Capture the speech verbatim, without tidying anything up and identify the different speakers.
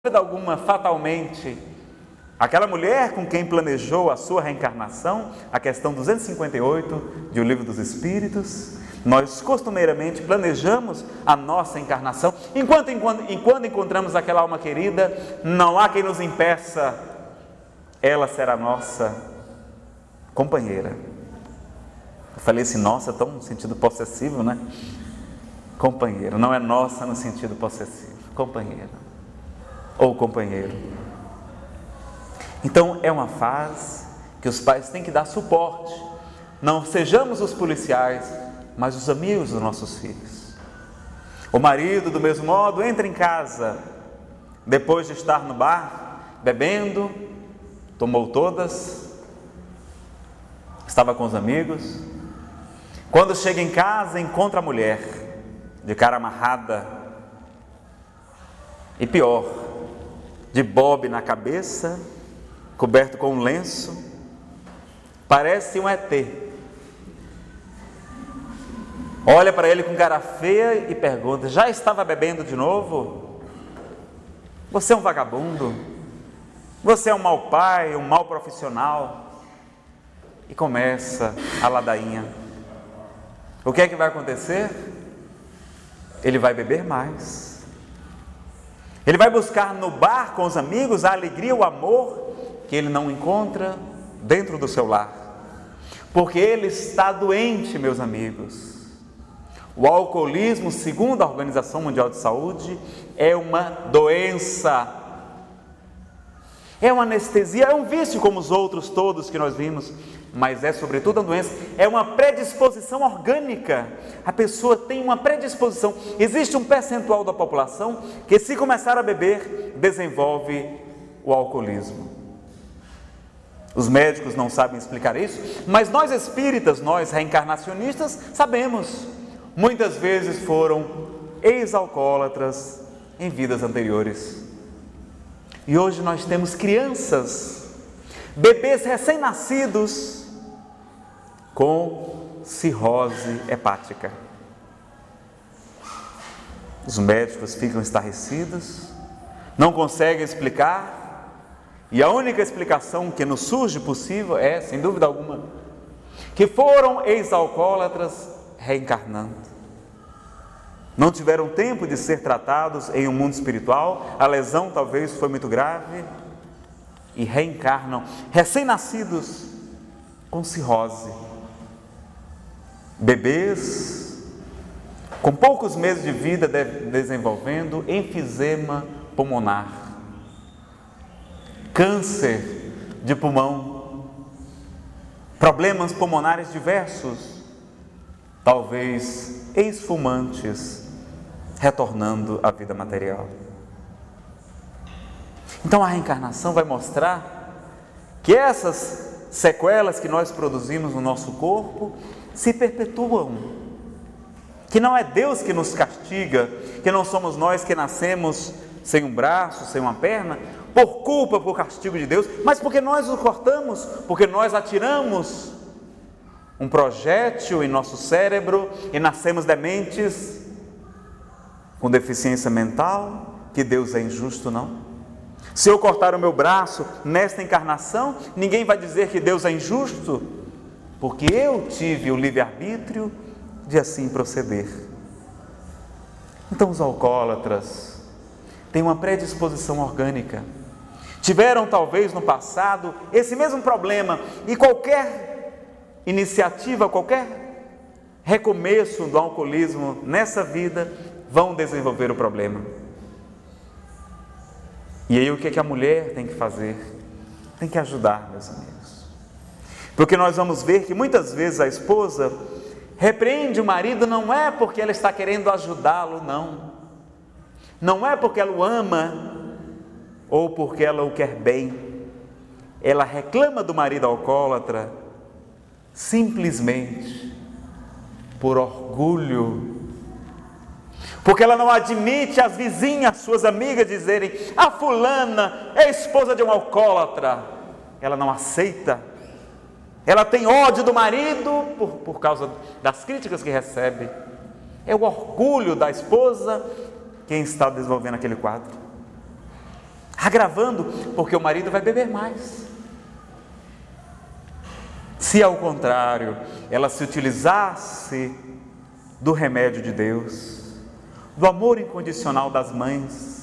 Speaker 1: dúvida alguma, fatalmente, aquela mulher com quem planejou a sua reencarnação, a questão duzentos e cinquenta e oito de O Livro dos Espíritos, nós costumeiramente planejamos a nossa encarnação, enquanto, enquanto, enquanto encontramos aquela alma querida, não há quem nos impeça, ela será nossa companheira. Eu falei assim, nossa, tão no sentido possessivo, né? Companheira, não é nossa no sentido possessivo, companheira ou companheiro. Então é uma fase que os pais têm que dar suporte. Não sejamos os policiais, mas os amigos dos nossos filhos. O marido, do mesmo modo, entra em casa depois de estar no bar, bebendo, tomou todas, estava com os amigos. Quando chega em casa, encontra a mulher de cara amarrada e pior, de bobe na cabeça, coberto com um lenço, parece um E T. Olha para ele com cara feia e pergunta: já estava bebendo de novo? Você é um vagabundo? Você é um mau pai, um mau profissional? E começa a ladainha. O que é que vai acontecer? Ele vai beber mais. Ele vai buscar no bar com os amigos a alegria, o amor que ele não encontra dentro do seu lar. Porque ele está doente, meus amigos. O alcoolismo, segundo a Organização Mundial de Saúde, é uma doença. É uma anestesia, é um vício como os outros todos que nós vimos, mas é sobretudo uma doença, é uma predisposição orgânica. A pessoa tem uma predisposição. Existe um percentual da população que, se começar a beber, desenvolve o alcoolismo. Os médicos não sabem explicar isso, mas nós espíritas, nós reencarnacionistas, sabemos. Muitas vezes foram ex-alcoólatras em vidas anteriores. E hoje nós temos crianças, bebês recém-nascidos com cirrose hepática. Os médicos ficam estarrecidos, não conseguem explicar, e a única explicação que nos surge possível é, sem dúvida alguma, que foram ex-alcoólatras reencarnando. Não tiveram tempo de ser tratados em um mundo espiritual, a lesão talvez foi muito grave, e reencarnam, recém-nascidos, com cirrose. Bebês, com poucos meses de vida, desenvolvendo enfisema pulmonar, câncer de pulmão, problemas pulmonares diversos, talvez ex-fumantes, retornando à vida material. Então a reencarnação vai mostrar que essas sequelas que nós produzimos no nosso corpo se perpetuam, que não é Deus que nos castiga, que não somos nós que nascemos sem um braço, sem uma perna, por culpa, por castigo de Deus, mas porque nós o cortamos, porque nós atiramos um projétil em nosso cérebro e nascemos dementes, com deficiência mental. Que Deus é injusto, não? Se eu cortar o meu braço nesta encarnação, ninguém vai dizer que Deus é injusto, porque eu tive o livre-arbítrio de assim proceder. Então os alcoólatras têm uma predisposição orgânica, tiveram talvez no passado esse mesmo problema, e qualquer iniciativa, qualquer recomeço do alcoolismo nessa vida vão desenvolver o problema. E aí o que é que a mulher tem que fazer? Tem que ajudar, meus amigos. Porque nós vamos ver que muitas vezes a esposa repreende o marido, não é porque ela está querendo ajudá-lo, não. Não é porque ela o ama ou porque ela o quer bem. Ela reclama do marido alcoólatra simplesmente por orgulho, porque ela não admite as vizinhas, suas amigas, dizerem: a fulana é esposa de um alcoólatra. Ela não aceita. Ela tem ódio do marido por, por causa das críticas que recebe. É o orgulho da esposa quem está desenvolvendo aquele quadro. agravando, porque o marido vai beber mais. Se ao contrário, ela se utilizasse do remédio de Deus, do amor incondicional das mães,